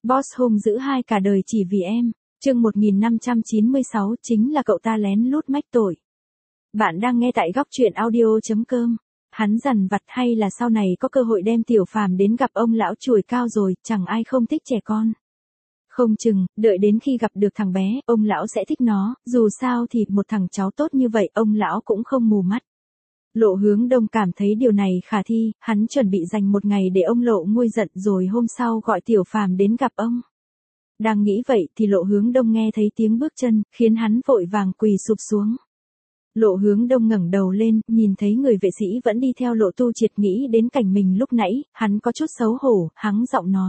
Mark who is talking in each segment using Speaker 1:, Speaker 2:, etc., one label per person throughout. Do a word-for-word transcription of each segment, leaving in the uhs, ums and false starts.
Speaker 1: Boss hung dữ hai cả đời chỉ vì em. Chương một nghìn năm trăm chín mươi sáu chính là cậu ta lén lút mách tội. Bạn đang nghe tại góc truyện audio chấm com. Hắn dằn vặt hay là sau này có cơ hội đem Tiểu Phàm đến gặp ông lão chùi cao rồi, chẳng ai không thích trẻ con. Không chừng, đợi đến khi gặp được thằng bé, ông lão sẽ thích nó, dù sao thì một thằng cháu tốt như vậy ông lão cũng không mù mắt. Lộ Hướng Đông cảm thấy điều này khả thi, hắn chuẩn bị dành một ngày để ông Lộ nguôi giận rồi hôm sau gọi Tiểu Phàm đến gặp ông. Đang nghĩ vậy thì Lộ Hướng Đông nghe thấy tiếng bước chân, khiến hắn vội vàng quỳ sụp xuống. Lộ Hướng Đông ngẩng đầu lên, nhìn thấy người vệ sĩ vẫn đi theo Lộ Tu Triệt, nghĩ đến cảnh mình lúc nãy, hắn có chút xấu hổ, hắng giọng nói.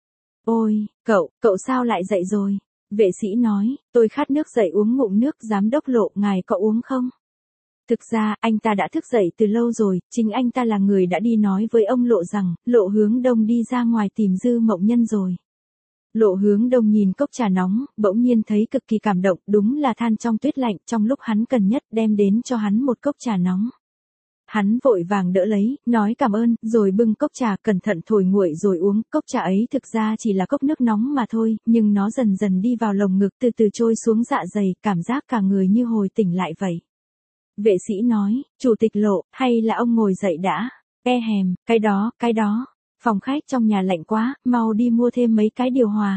Speaker 1: Ôi, cậu, cậu sao lại dậy rồi? Vệ sĩ nói, tôi khát nước dậy uống ngụm nước, giám đốc Lộ, ngài có uống không? Thực ra, anh ta đã thức dậy từ lâu rồi, chính anh ta là người đã đi nói với ông Lộ rằng, Lộ Hướng Đông đi ra ngoài tìm Dư Mộng Nhân rồi. Lộ Hướng Đông nhìn cốc trà nóng, bỗng nhiên thấy cực kỳ cảm động, đúng là than trong tuyết lạnh, trong lúc hắn cần nhất đem đến cho hắn một cốc trà nóng. Hắn vội vàng đỡ lấy, nói cảm ơn, rồi bưng cốc trà cẩn thận thổi nguội rồi uống. Cốc trà ấy thực ra chỉ là cốc nước nóng mà thôi, nhưng nó dần dần đi vào lồng ngực, từ từ trôi xuống dạ dày, cảm giác cả người như hồi tỉnh lại vậy. Vệ sĩ nói, Chủ tịch Lộ, hay là ông ngồi dậy đã? E hèm, cái đó, cái đó. Phòng khách trong nhà lạnh quá, mau đi mua thêm mấy cái điều hòa.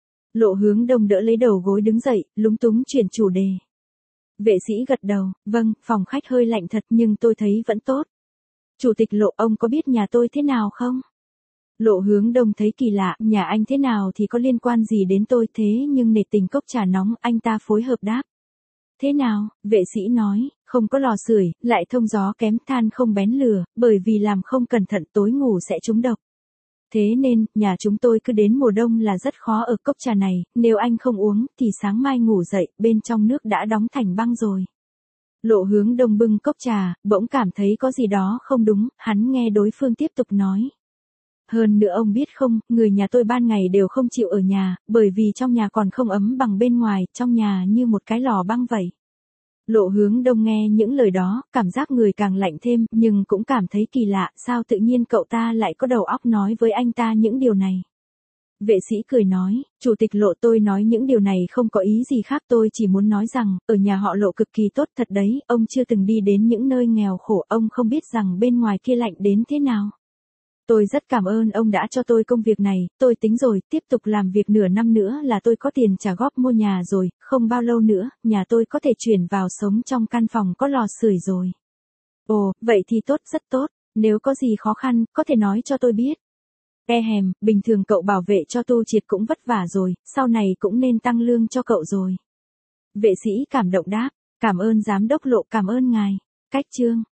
Speaker 1: Lộ Hướng Đông đỡ lấy đầu gối đứng dậy, lúng túng chuyển chủ đề. Vệ sĩ gật đầu, vâng, phòng khách hơi lạnh thật nhưng tôi thấy vẫn tốt. Chủ tịch Lộ, ông có biết nhà tôi thế nào không? Lộ Hướng Đông thấy kỳ lạ, nhà anh thế nào thì có liên quan gì đến tôi, thế nhưng nể tình cốc trà nóng, anh ta phối hợp đáp. Thế nào? Vệ sĩ nói, không có lò sưởi, lại thông gió kém, than không bén lửa, bởi vì làm không cẩn thận tối ngủ sẽ trúng độc. Thế nên, nhà chúng tôi cứ đến mùa đông là rất khó ở. Cốc trà này, nếu anh không uống, thì sáng mai ngủ dậy, bên trong nước đã đóng thành băng rồi. Lộ Hướng Đông bưng cốc trà, bỗng cảm thấy có gì đó không đúng, hắn nghe đối phương tiếp tục nói. Hơn nữa ông biết không, người nhà tôi ban ngày đều không chịu ở nhà, bởi vì trong nhà còn không ấm bằng bên ngoài, trong nhà như một cái lò băng vậy. Lộ Hướng Đông nghe những lời đó, cảm giác người càng lạnh thêm, nhưng cũng cảm thấy kỳ lạ, sao tự nhiên cậu ta lại có đầu óc nói với anh ta những điều này. Vệ sĩ cười nói, Chủ tịch Lộ, tôi nói những điều này không có ý gì khác, tôi chỉ muốn nói rằng, ở nhà họ Lộ cực kỳ tốt thật đấy, ông chưa từng đi đến những nơi nghèo khổ, ông không biết rằng bên ngoài kia lạnh đến thế nào. Tôi rất cảm ơn ông đã cho tôi công việc này, tôi tính rồi, tiếp tục làm việc nửa năm nữa là tôi có tiền trả góp mua nhà rồi, không bao lâu nữa, nhà tôi có thể chuyển vào sống trong căn phòng có lò sưởi rồi. Ồ, vậy thì tốt, rất tốt, nếu có gì khó khăn, có thể nói cho tôi biết. E hèm, bình thường cậu bảo vệ cho Tu Triệt cũng vất vả rồi, sau này cũng nên tăng lương cho cậu rồi. Vệ sĩ cảm động đáp, cảm ơn giám đốc Lộ, cảm ơn ngài. Cách chương